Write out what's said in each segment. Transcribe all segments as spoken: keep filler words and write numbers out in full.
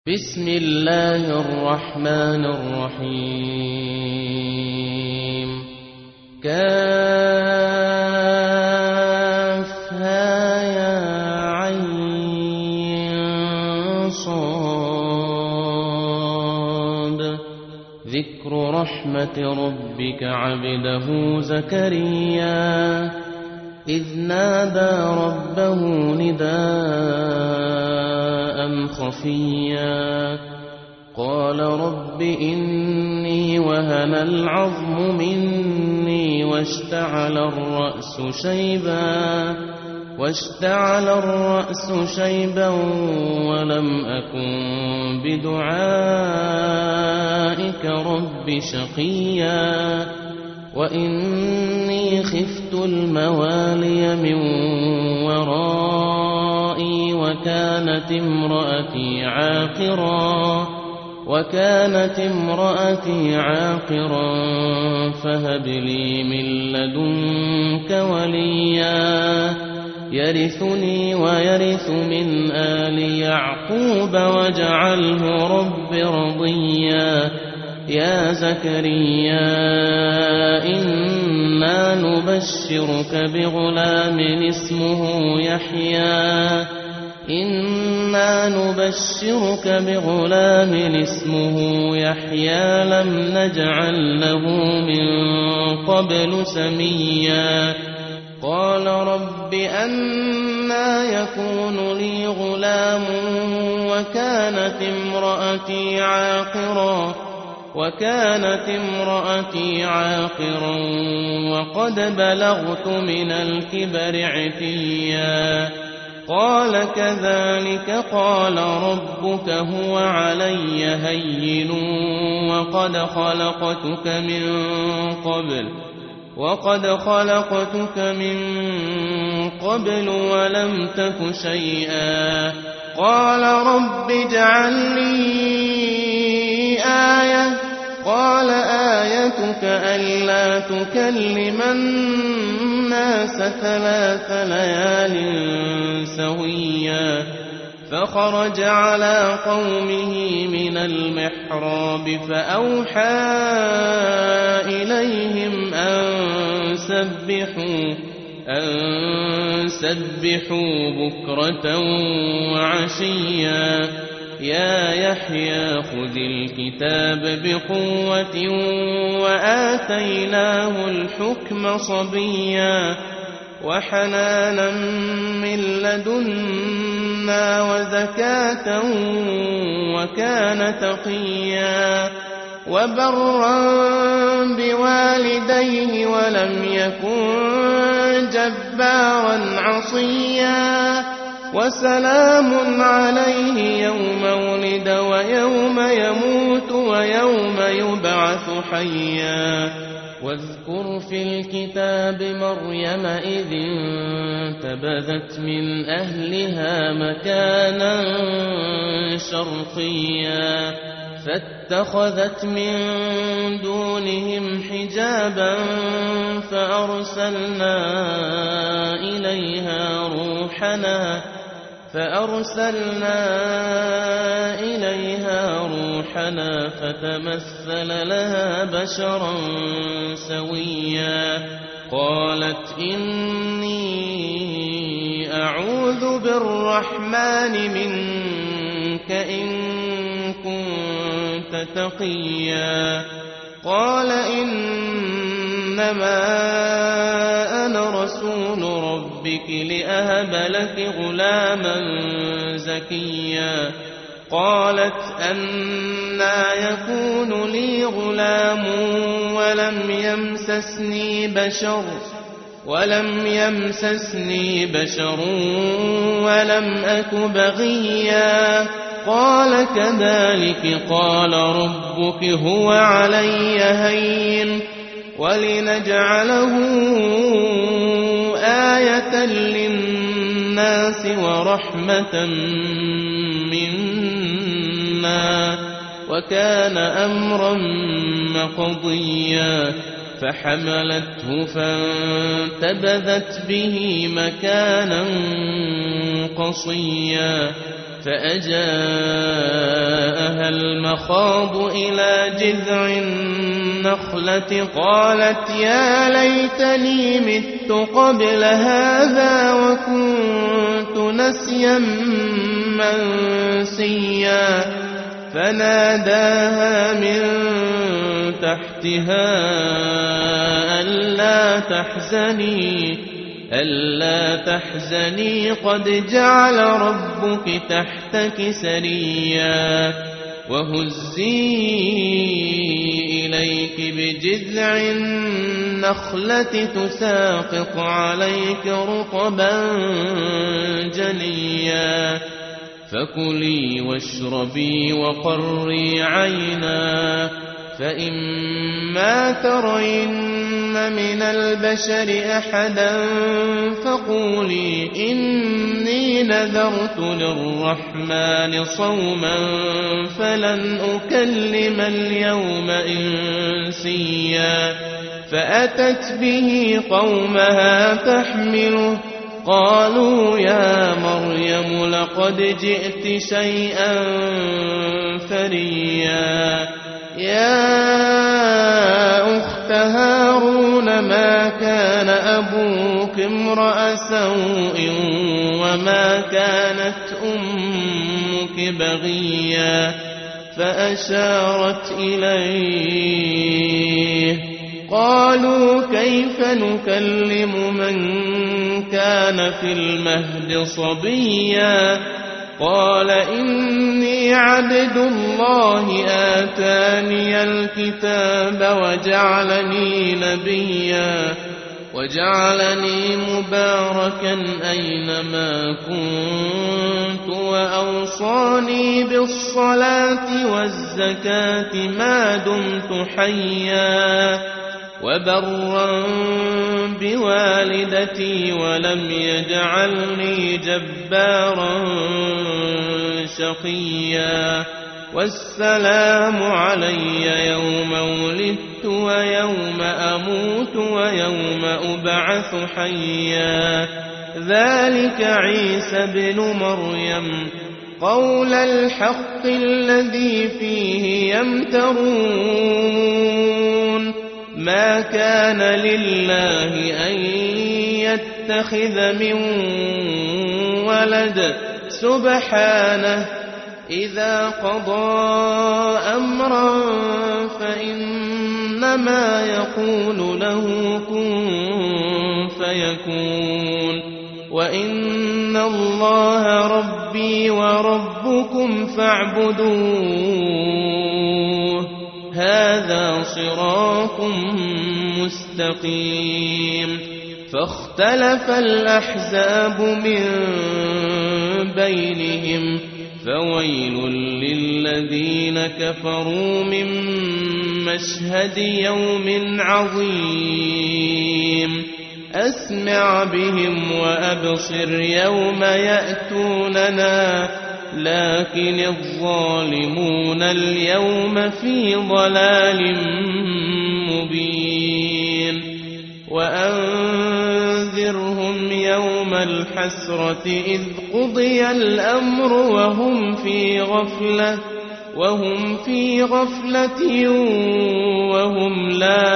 بسم الله الرحمن الرحيم كافها يا عين صاد ذكر رحمة ربك عبده زكريا إذ نادى ربه نداء خفيا قال رب إني وهن العظم مني واشتعل الرأس شيبا واشتعل الرأس شيبا ولم أكن بدعائك رب شقيا وإني خفت الموالي من ورائي وكانت امرأتي عاقرا وكانت امرأتي عاقرا فهب لي من لدنك وليا يرثني ويرث من آل يعقوب واجعله رب رضيا يا زكريا إنا نبشرك بغلام اسمه يحيى إنا نبشرك بغلام اسمه يحيى لم نجعل له من قبل سميا قال رب أنى يكون لي غلام وكانت امرأتي عاقرا وكانت امرأتي عاقرا وقد بلغت من الكبر عتيا قال كذلك قال ربك هو علي هين وقد خلقتك من قبل وقد خلقتك من قبل ولم تك شيئا قال رب اجعل لي آية قال آيتك ألا تكلم الناس ثلاث ليال سويا فخرج على قومه من المحراب فأوحى إليهم أن سبحوا أن سبحوا بكرة وعشيا يا يحيى خذ الكتاب بقوة وآتيناه الحكم صبيا وحنانا من لدنا وزكاة وكان تقيا وبرا بوالديه ولم يكن جبارا عصيا وسلام عليه يوم ولد ويوم يموت ويوم يبعث حيا واذكر في الكتاب مريم إذ انتبذت من أهلها مكانا شرقيا فاتخذت من دونهم حجابا فأرسلنا إليها روحنا فأرسلنا إليها روحنا فتمثل لها بشرا سويا قالت إني أعوذ بالرحمن منك إن كنت تقيا قال إنما أنا رسول ربك لأهب لك غلاما زكيا قالت أنى يكون لي غلام ولم يمسسني بشر ولم يمسسني بشر ولم أك بغيا قال كذلك قال ربك هو علي هين ولنجعله آية للناس ورحمة منا وكان أمرا مقضيا فحملته فانتبذت به مكانا قصيا فأجاءها المخاض إلى جذع النخلة قالت يا ليتني مت قبل هذا وكنت نسيا منسيا فناداها من تحتها ألا تحزني ألا تحزني قد جعل ربك تحتك سريا وهزي إليك بجذع النخلة تساقط عليك رطبا جنيا فكلي واشربي وقري عينا فإما ترين من البشر أحدا فقولي إني نذرت للرحمن صوما فلن أكلم اليوم إنسيا فأتت به قومها تحمله قالوا يا مريم لقد جئت شيئا فريا يا أخت هارون ما كان أبوك امرأ سوء وما كانت أمك بغيا فأشارت إليه قالوا كيف نكلم من كان في المهد صبيا قال إني عبد الله آتاني الكتاب وجعلني نبيا وجعلني مباركا أينما كنت وأوصاني بالصلاة والزكاة ما دمت حيا وبرا بوالدتي ولم يجعلني جبارا شقيا والسلام علي يوم ولدت ويوم أموت ويوم أبعث حيا ذلك عيسى بن مريم قول الحق الذي فيه يمترون ما كان لله أن يتخذ من ولد سبحانه إذا قضى أمرا فإنما يقول له كن فيكون وإن الله ربي وربكم فاعبدوه هذا صراط مستقيم فاختلف الأحزاب من بينهم فويل للذين كفروا من مشهد يوم عظيم أسمع بهم وأبصر يوم يأتوننا لكن الظالمون اليوم في ضلال مبين وأنذرهم يوم الحسرة إذ قضي الأمر وهم في غفلة وهم في غفلة وهم لا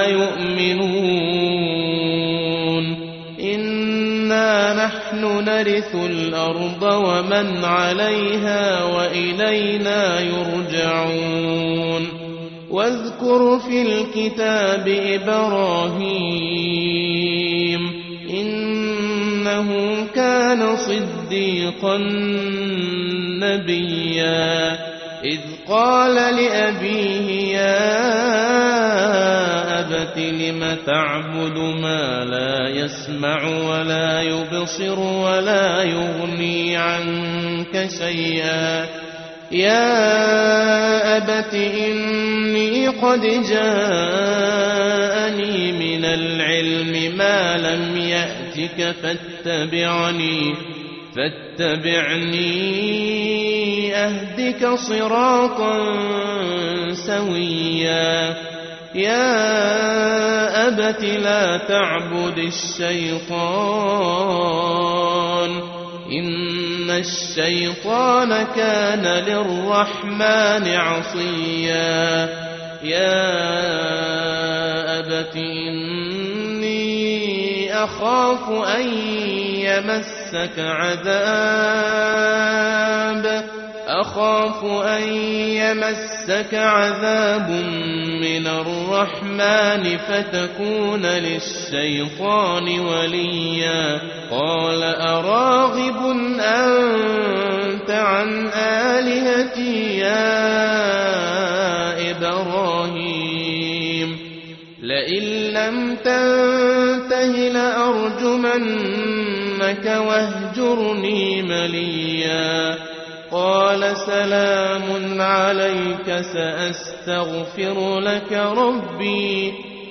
يؤمنون إنا نحن نرث الأرض ومن عليها وإلينا يرجعون واذكر في الكتاب إبراهيم إنه كان صديقا نبيا إذ قال لأبيه يا أبت لم تعبد ما لا يسمع ولا يبصر ولا يغني عنك شيئا يا أبت إني قد جاءني من العلم ما لم يأتك فاتبعني فاتبعني أهدك صراطا سويا يا أبت لا تعبد الشيطان إن الشيطان كان للرحمن عصيا يا أبت إني أخاف أن يمسك عذاب أخاف أن يمسك عذاب من الرحمن فتكون للشيطان وليا قال أراغب أنت عن آلهتي يا إبراهيم لئن لم تنته لأرجمنك واهجرني مليا قال سلام عليك سأستغفر لك ربي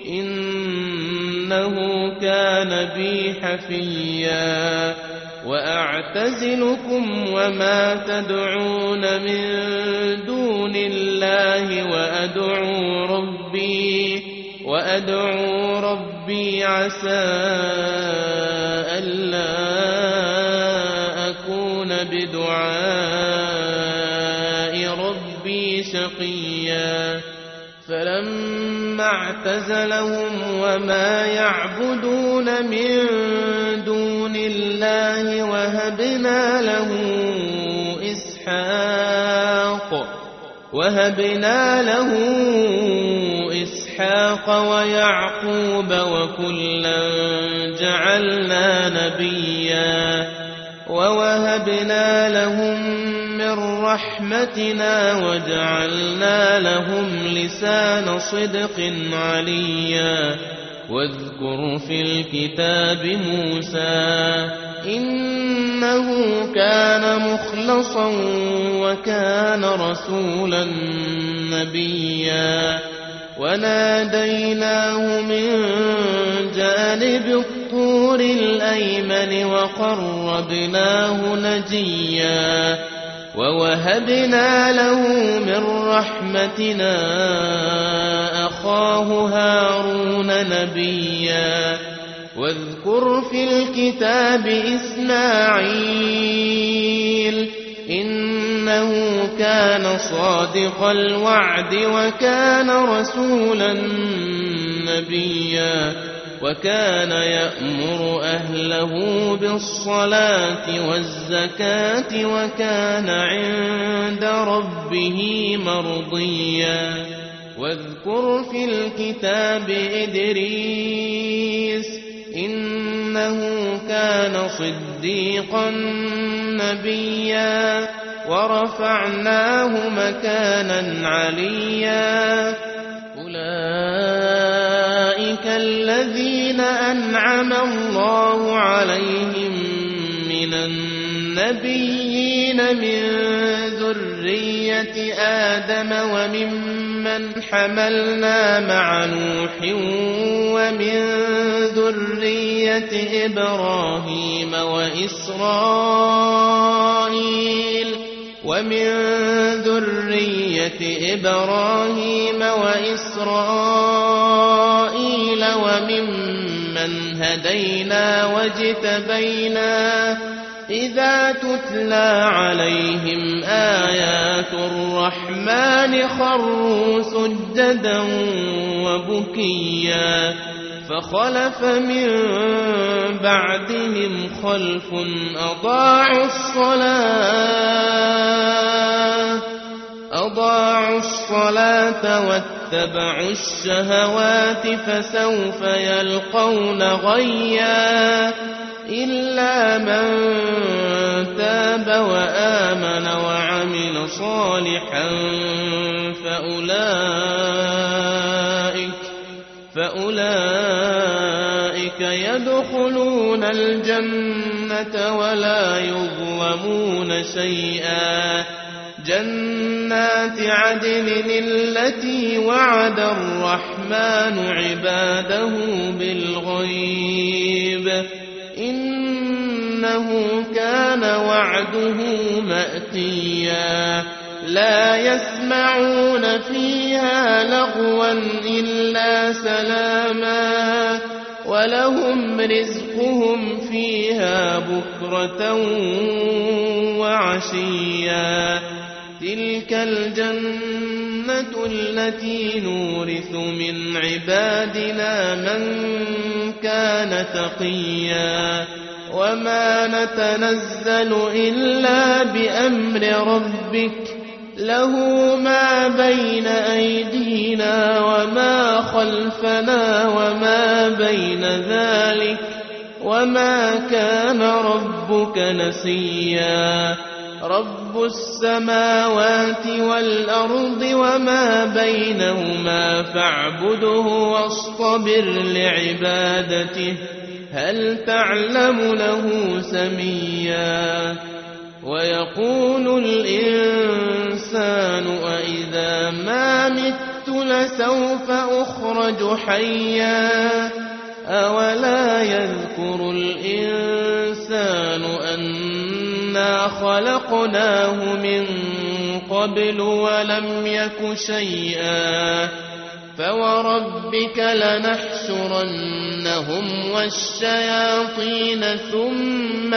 إنه كان بي حفيا وأعتزلكم وما تدعون من دون الله وأدعو ربي وأدعو ربي عسى ألا أكون بدعاء ربي شقيا فلما اعتزلهم وما يعبدون من دون الله وهبنا له إسحاق وهبنا له إسحاق ويعقوب وكلا جعلنا نبيا ووهبنا لهم من رحمتنا وجعلنا لهم لسان صدق عليا واذكر في الكتاب موسى إنه كان مخلصا وكان رسولا نبيا وناديناه من جانب الطور الأيمن وقربناه نجيا ووهبنا له من رحمتنا أخاه هارون نبيا واذكر في الكتاب إسماعيل إنه كان صادق الوعد وكان رسولا نبيا وكان يأمر أهله بالصلاة والزكاة وكان عند ربه مرضيا واذكر في الكتاب إدريس إنه كان صديقا نبيا ورفعناه مكانا عليا أولئك الذين أنعم الله عليهم من النبيين من ذرية آدم وممن حملنا مع نوح ومن ذرية إبراهيم وإسرائيل ومن ذرية إبراهيم وإسرائيل وممن هدينا واجتبينا إذا تتلى عليهم آيات الرحمن خروا سجدا وبكيا فخلف من بعدهم خلف أضاعوا الصلاة أضاعوا الصلاة واتبعوا الشهوات فسوف يلقون غيا إلا من تاب وآمن وعمل صالحا فأولئك فأولئك يدخلون الجنة ولا يظلمون شيئا جنات عدن التي وعد الرحمن عباده بالغيب إنه كان وعده مأتيا لا يسمعون فيها لغوا إلا سلاما ولهم رزقهم فيها بكرة وعشيا تلك الجنة التي نورث من عبادنا من كان تقيا وما نتنزل إلا بأمر ربك له ما بين أيدينا وما خلفنا وما بين ذلك وما كان ربك نسيا رب السماوات والأرض وما بينهما فاعبده واصطبر لعبادته هل تعلم له سميا ويقول الإنسان أإذا ما مت لسوف أخرج حيا أولا يذكر الإنسان أنا خلقناه من قبل ولم يك شيئا فوربك لنحشرنهم والشياطين ثم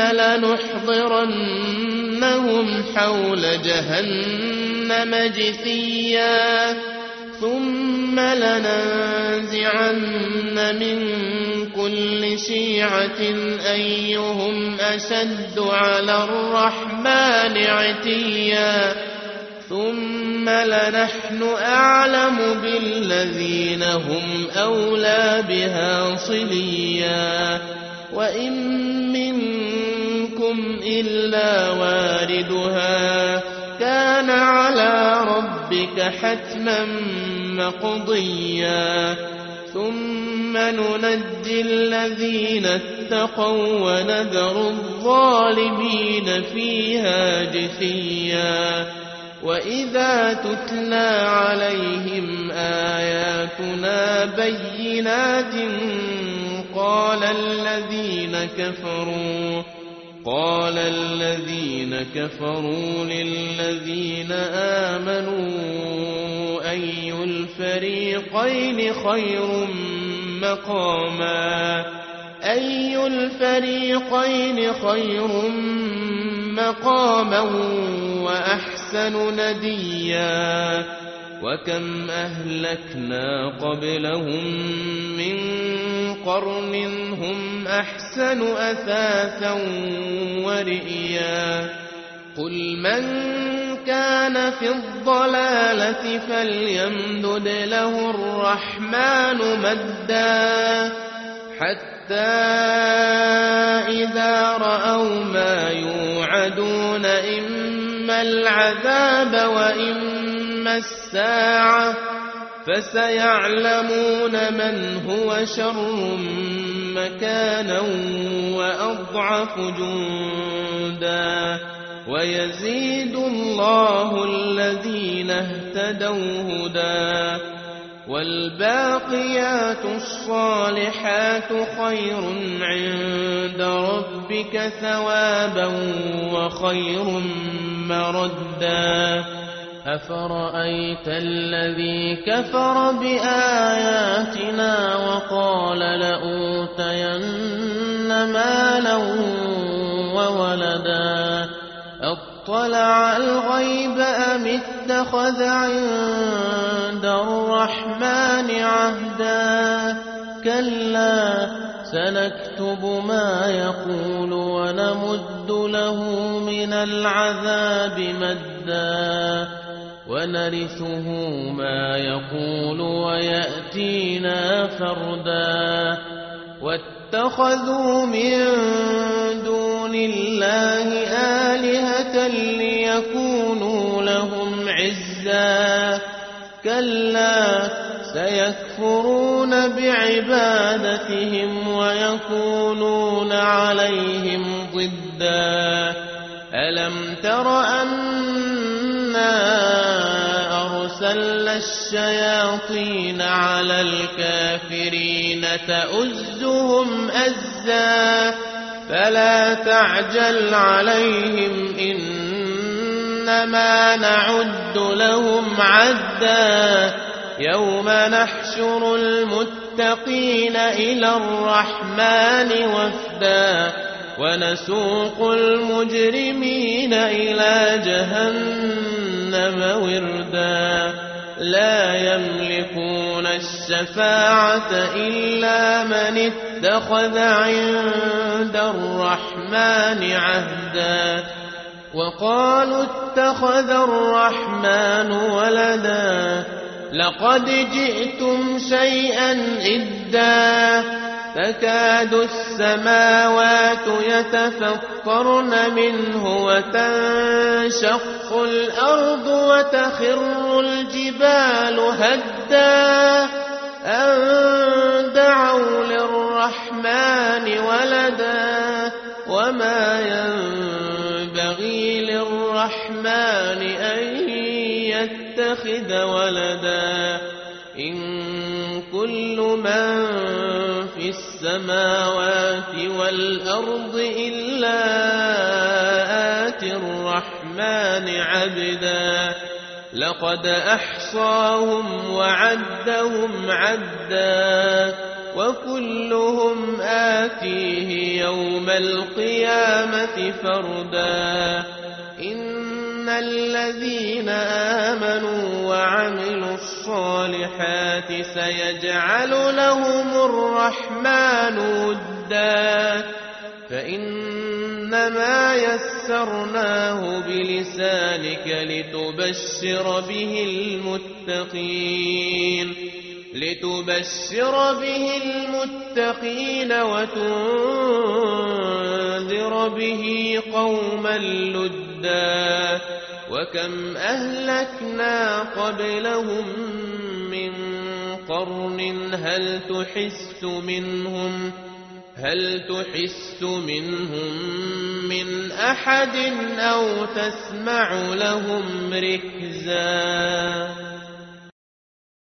لنحضرنهم حول جهنم جثيا ثم لننزعن من كل شيعة أيهم أشد على الرحمن عتيا ثم لنحن أعلم بالذين هم أولى بها صليا وإن منكم إلا واردها كان على ربك حتما مقضيا ثم ننجي الذين اتقوا ونذر الظالمين فيها جثيا وإذا تتلى عليهم آياتنا بينات قال الذين كفروا قال الذين كفروا للذين آمنوا أي الفريقين خير مقاما أي الفريقين خير مقاما وأحسن نديا وكم أهلكنا قبلهم من قرن هم أحسن أثاثا ورئيا قل من كان في الضلالة فليمدد له الرحمن مدا حتى إذا رأوا ما يوعدون إما العذاب وإما الساعة فسيعلمون من هو شر مكانا وأضعف جندا ويزيد الله الذين اهتدوا هدى والباقيات الصالحات خير عند ربك ثوابا وخير مردا أفرأيت الذي كفر بآياتنا وقال لأوتين مالا وولدا اطلع الغيب أم اتخذ عند الرحمن عهدا كلا سنكتب ما يقول ونمد له من العذاب مدا ونرثه ما يقول ويأتينا فردا واتخذوا من دون الله آلهة ليكونوا لهم عزا كلا سيكفرون بعبادتهم ويكونون عليهم ضدا ألم تر أنا أرسلنا الشياطين على الكافرين تؤزهم أزا فلا تعجل عليهم إنما نعد لهم عدا يوم نحشر المتقين إلى الرحمن وفدا ونسوق المجرمين إلى جهنم وردا لا يملكون الشفاعة إلا من اتخذ عند الرحمن عهدا وقالوا اتخذ الرحمن ولدا لقد جئتم شيئا إدا تكاد السماوات يتفطرن منه وتنشق الأرض وتخر الجبال هدا أن دعوا للرحمن ولدا وما ينبغي للرحمن أن يتخذ ولدا إن كل من في السماوات والأرض إلا آتي الرحمن عبدا لقد أحصاهم وعدهم عدا وكلهم آتيه يوم القيامة فردا إن الذين آمنوا وعملوا الصالحات سيجعل لهم الرحمن ودا فإنما يسرناه بلسانك لتبشر به المتقين لتبشر به المتقين وتنذر به قوما لدا وكم أهلكنا قبلهم من قرن هل تحس منهم هل تحس منهم من أحد أو تسمع لهم ركزا